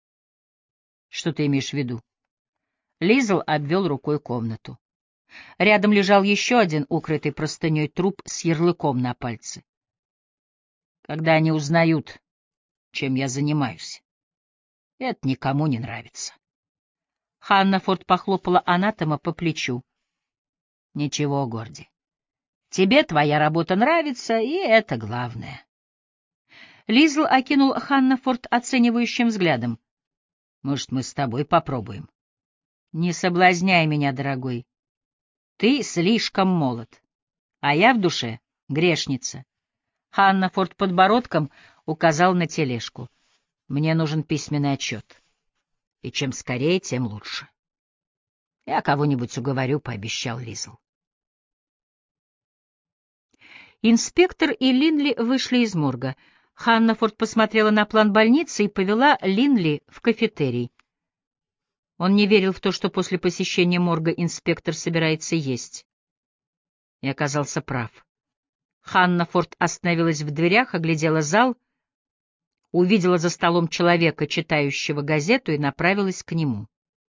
Что ты имеешь в виду? Лизл обвел рукой комнату. Рядом лежал еще один укрытый простыней труп с ярлыком на пальце. Когда они узнают, чем я занимаюсь, это никому не нравится. Ханнафорд похлопала Анатома по плечу. — Ничего, Горди. Тебе твоя работа нравится, и это главное. Лизл окинул Ханнафорд оценивающим взглядом. — Может, мы с тобой попробуем? — Не соблазняй меня, дорогой. Ты слишком молод, а я в душе грешница. Ханнафорд подбородком указал на тележку. — Мне нужен письменный отчет. И чем скорее, тем лучше. — Я кого-нибудь уговорю, — пообещал Лизл. Инспектор и Линли вышли из морга. Ханнафорд посмотрела на план больницы и повела Линли в кафетерий. Он не верил в то, что после посещения морга инспектор собирается есть. И оказался прав. Ханнафорд остановилась в дверях, оглядела зал, увидела за столом человека, читающего газету, и направилась к нему.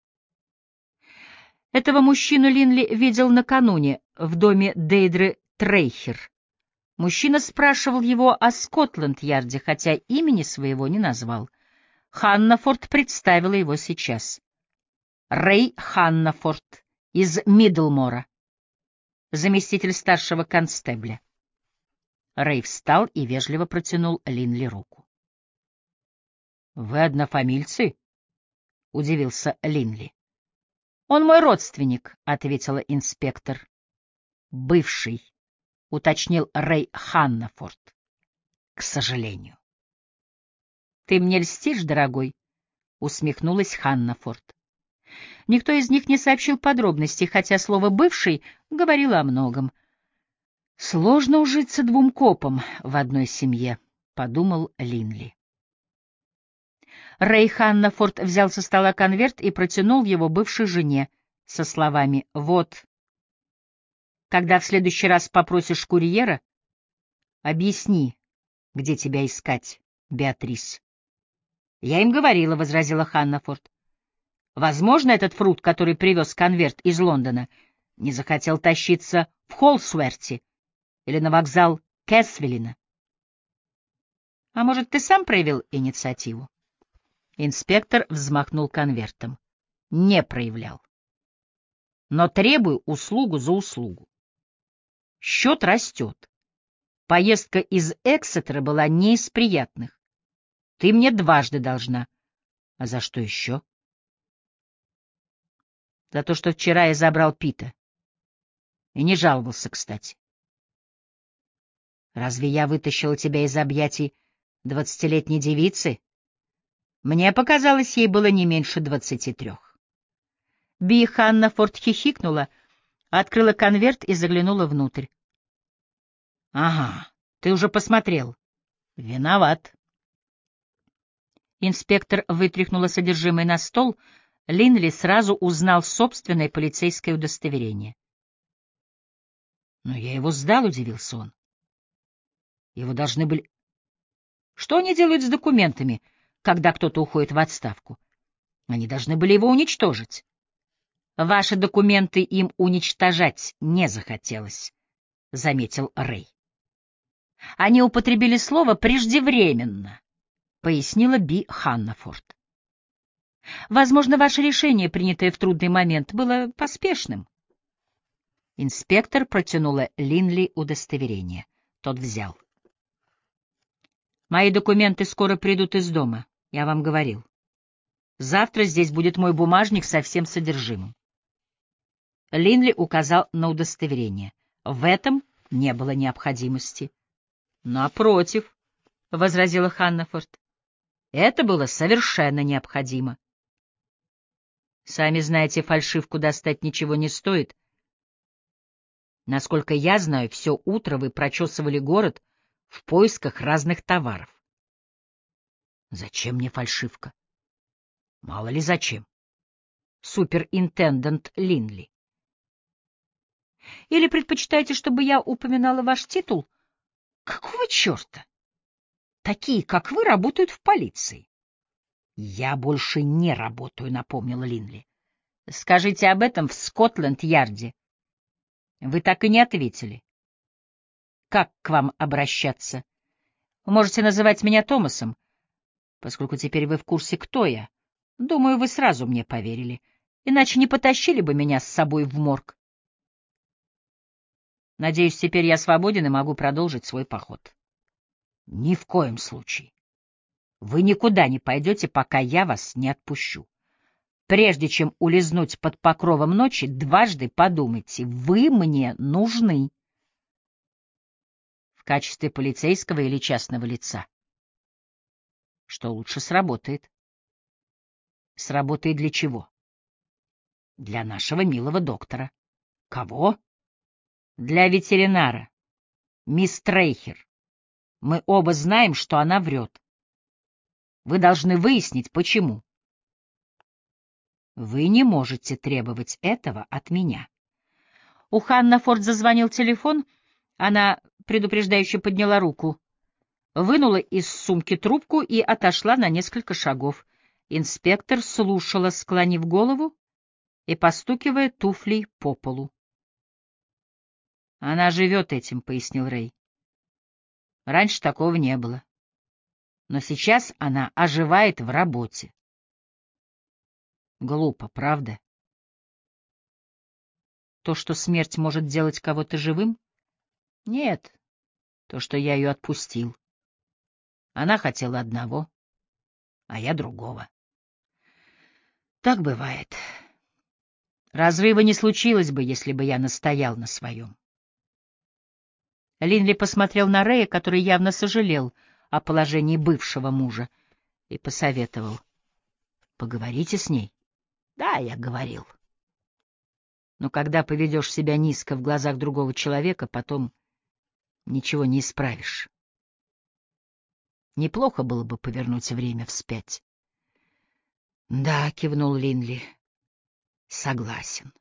Этого мужчину Линли видел накануне в доме Дейдры Трейхер. Мужчина спрашивал его о Скотланд-Ярде, хотя имени своего не назвал. Ханнафорд представила его сейчас. Рэй Ханнафорд из Мидлмора, заместитель старшего констебля. Рэй встал и вежливо протянул Линли руку. — Вы однофамильцы? — удивился Линли. — Он мой родственник, — ответила инспектор. — Бывший, — уточнил Рэй Ханнафорд. — К сожалению. — Ты мне льстишь, дорогой? — усмехнулась Ханнафорд. Никто из них не сообщил подробностей, хотя слово «бывший» говорило о многом. «Сложно ужиться двум копам в одной семье», — подумал Линли. Рэй Ханнафорд взял со стола конверт и протянул его бывшей жене со словами: «Вот, когда в следующий раз попросишь курьера, объясни, где тебя искать, Беатрис». «Я им говорила», — возразила Ханнафорд. «Возможно, этот фрут, который привез конверт из Лондона, не захотел тащиться в Холсуэрти или на вокзал Кэсвиллина. А может, ты сам проявил инициативу?» Инспектор взмахнул конвертом. «Не проявлял. Но требую услугу за услугу. Счет растет. Поездка из Эксетера была не из приятных. Ты мне дважды должна. А за что еще?» «За то, что вчера я забрал Пита. И не жаловался, кстати. Разве я вытащила тебя из объятий двадцатилетней девицы? Мне показалось, ей было не меньше двадцати трех». Би Ханнафорд хихикнула, открыла конверт и заглянула внутрь. — Ага, ты уже посмотрел. — Виноват. Инспектор вытряхнула содержимое на стол. Линли сразу узнал собственное полицейское удостоверение. — Но я его сдал, — удивился он. — Его должны были... Что они делают с документами, когда кто-то уходит в отставку? Они должны были его уничтожить. Ваши документы им уничтожать не захотелось, — заметил Рэй. Они употребили слово «преждевременно», — пояснила Би Ханнафорд. Возможно, ваше решение, принятое в трудный момент, было поспешным. Инспектор протянула Линли удостоверение. Тот взял. Мои документы скоро придут из дома, я вам говорил. Завтра здесь будет мой бумажник со всем содержимым. Линли указал на удостоверение. В этом не было необходимости. Напротив, — возразила Ханнафорд, — это было совершенно необходимо. Сами знаете, фальшивку достать ничего не стоит. Насколько я знаю, все утро вы прочесывали город в поисках разных товаров. Зачем мне фальшивка? Мало ли зачем. Суперинтендант Линли. Или предпочитаете, чтобы я упоминала ваш титул? Какого черта? Такие, как вы, работают в полиции. Я больше не работаю, напомнила Линли. Скажите об этом в Скотланд-Ярде. Вы так и не ответили. Как к вам обращаться? Вы можете называть меня Томасом, поскольку теперь вы в курсе, кто я. Думаю, вы сразу мне поверили, иначе не потащили бы меня с собой в морг. Надеюсь, теперь я свободен и могу продолжить свой поход. Ни в коем случае. Вы никуда не пойдете, пока я вас не отпущу. Прежде чем улизнуть под покровом ночи, дважды подумайте, вы мне нужны. В качестве полицейского или частного лица. Что лучше сработает? Сработает для чего? Для нашего милого доктора. Кого? Для ветеринара. Мисс Трейхер. Мы оба знаем, что она врет. Вы должны выяснить, почему. Вы не можете требовать этого от меня. У Ханнафорд зазвонил телефон. Она предупреждающе подняла руку, вынула из сумки трубку и отошла на несколько шагов. Инспектор слушала, склонив голову и постукивая туфлей по полу. «Она живет этим», — пояснил Рэй. «Раньше такого не было. Но сейчас она оживает в работе. Глупо, правда? То, что смерть может делать кого-то живым? Нет, то, что я ее отпустил. Она хотела одного, а я другого. Так бывает. Разрыва не случилось бы, если бы я настоял на своем. Линли посмотрел на Рэя, который явно сожалел о положении бывшего мужа, и посоветовал: «Поговорите с ней». «Да, я говорил. Но когда поведешь себя низко в глазах другого человека, потом ничего не исправишь. Неплохо было бы повернуть время вспять». «Да», — кивнул Линли, — «согласен».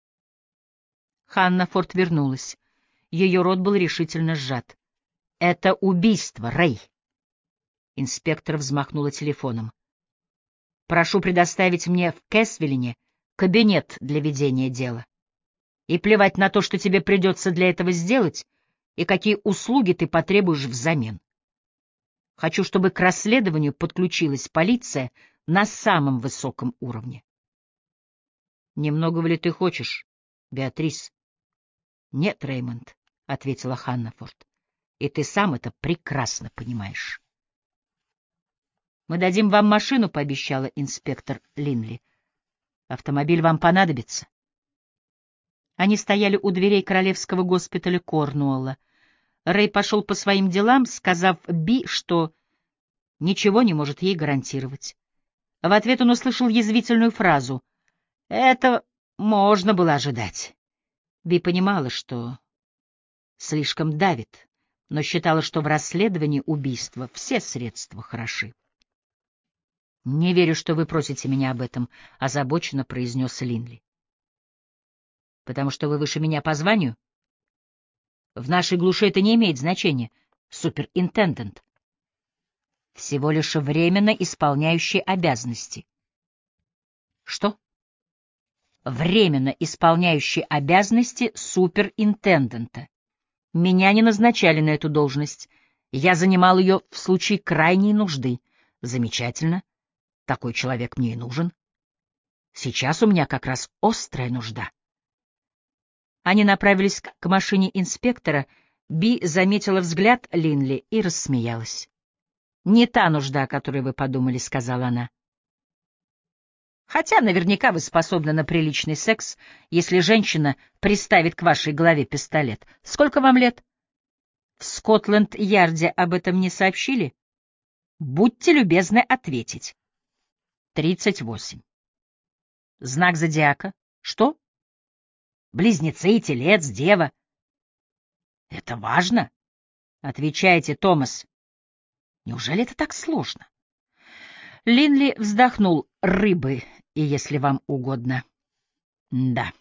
Ханнафорд вернулась. Ее рот был решительно сжат. «Это убийство, Рэй!» Инспектор взмахнула телефоном. «Прошу предоставить мне в Кэсвиллине кабинет для ведения дела. И плевать на то, что тебе придется для этого сделать, и какие услуги ты потребуешь взамен. Хочу, чтобы к расследованию подключилась полиция на самом высоком уровне». «Немногого ли ты хочешь, Беатрис?» «Нет, Реймонд», — ответила Ханнафорд, — «и ты сам это прекрасно понимаешь». «Мы дадим вам машину», — пообещала инспектор Линли. «Автомобиль вам понадобится». Они стояли у дверей королевского госпиталя Корнуолла. Рэй пошел по своим делам, сказав Би, что ничего не может ей гарантировать. В ответ он услышал язвительную фразу: «Это можно было ожидать». Би понимала, что слишком давит, но считала, что в расследовании убийства все средства хороши. «Не верю, что вы просите меня об этом», — озабоченно произнес Линли. «Потому что вы выше меня по званию? В нашей глуши это не имеет значения, суперинтендент. Всего лишь временно исполняющий обязанности». «Что?» «Временно исполняющий обязанности суперинтендента. Меня не назначали на эту должность. Я занимал ее в случае крайней нужды». «Замечательно. Такой человек мне и нужен. Сейчас у меня как раз острая нужда». Они направились к машине инспектора. Би заметила взгляд Линли и рассмеялась. «Не та нужда, о которой вы подумали», — сказала она. «Хотя наверняка вы способны на приличный секс, если женщина приставит к вашей голове пистолет. Сколько вам лет?» «В Скотланд-Ярде об этом не сообщили?» «Будьте любезны ответить». «Тридцать восемь». «Знак зодиака?» «Что?» «Близнецы, телец, дева». «Это важно?» «Отвечайте, Томас». «Неужели это так сложно?» Линли вздохнул. «Рыбы, и если вам угодно». «Да.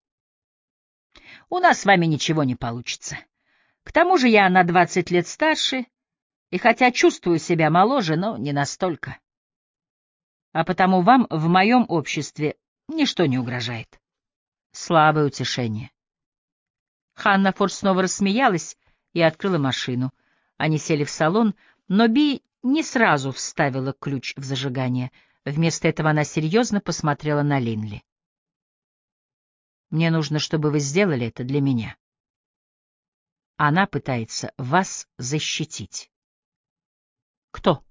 У нас с вами ничего не получится. К тому же я на двадцать лет старше, и хотя чувствую себя моложе, но не настолько. А потому вам в моем обществе ничто не угрожает». Слабое утешение. Ханнафорд снова рассмеялась и открыла машину. Они сели в салон, но Би не сразу вставила ключ в зажигание. Вместо этого она серьезно посмотрела на Линли. «Мне нужно, чтобы вы сделали это для меня. Она пытается вас защитить». «Кто?»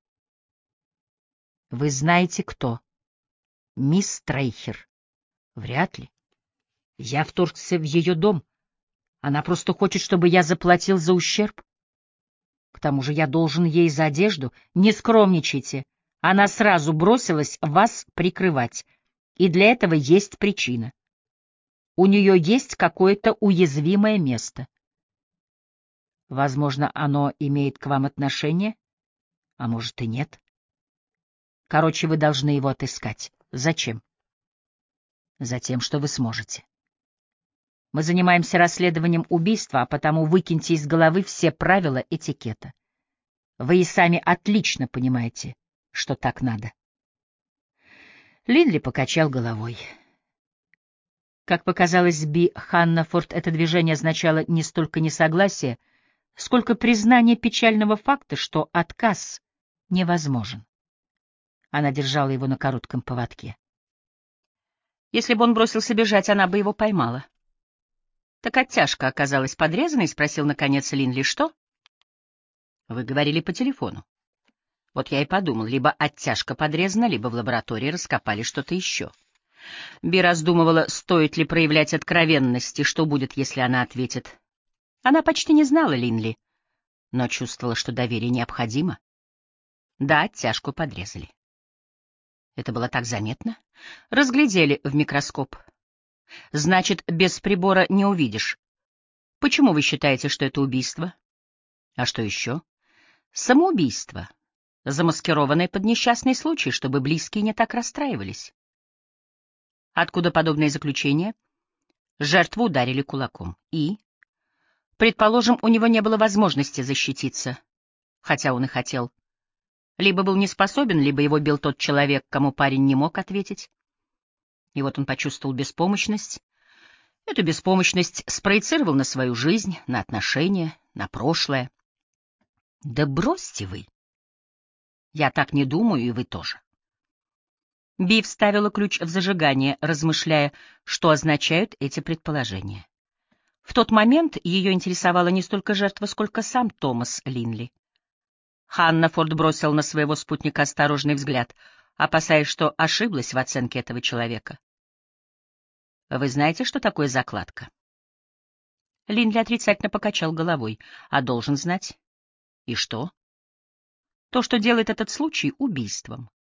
«Вы знаете, кто. Мисс Трейхер». «Вряд ли. Я вторгся в ее дом. Она просто хочет, чтобы я заплатил за ущерб. К тому же я должен ей за одежду. Не скромничайте. Она сразу бросилась вас прикрывать. И для этого есть причина. У нее есть какое-то уязвимое место. Возможно, оно имеет к вам отношение, а может и нет. Короче, вы должны его отыскать. Зачем? Затем, что вы сможете. Мы занимаемся расследованием убийства, а потому выкиньте из головы все правила этикета. Вы и сами отлично понимаете, что так надо. Линли покачал головой. Как показалось Би Ханнафорд, это движение означало не столько несогласие, сколько признание печального факта, что отказ невозможен. Она держала его на коротком поводке. Если бы он бросился бежать, она бы его поймала. Так оттяжка оказалась подрезанной, спросил наконец Линли. Что? Вы говорили по телефону. Вот я и подумал, либо оттяжка подрезана, либо в лаборатории раскопали что-то еще. Би раздумывала, стоит ли проявлять откровенность, и что будет, если она ответит. Она почти не знала Линли, но чувствовала, что доверие необходимо. Да, оттяжку подрезали. Это было так заметно. Разглядели в микроскоп. Значит, без прибора не увидишь. Почему вы считаете, что это убийство? А что еще? Самоубийство, замаскированное под несчастный случай, чтобы близкие не так расстраивались. Откуда подобное заключение? Жертву ударили кулаком. И? Предположим, у него не было возможности защититься, хотя он и хотел. Либо был не способен, либо его бил тот человек, кому парень не мог ответить. И вот он почувствовал беспомощность. Эту беспомощность спроецировал на свою жизнь, на отношения, на прошлое. Да бросьте вы! Я так не думаю, и вы тоже. Би вставила ключ в зажигание, размышляя, что означают эти предположения. В тот момент ее интересовала не столько жертва, сколько сам Томас Линли. Ханнафорд бросил на своего спутника осторожный взгляд, опасаясь, что ошиблась в оценке этого человека. «Вы знаете, что такое закладка?» Линли отрицательно покачал головой. «А должен знать». «И что?» «То, что делает этот случай убийством.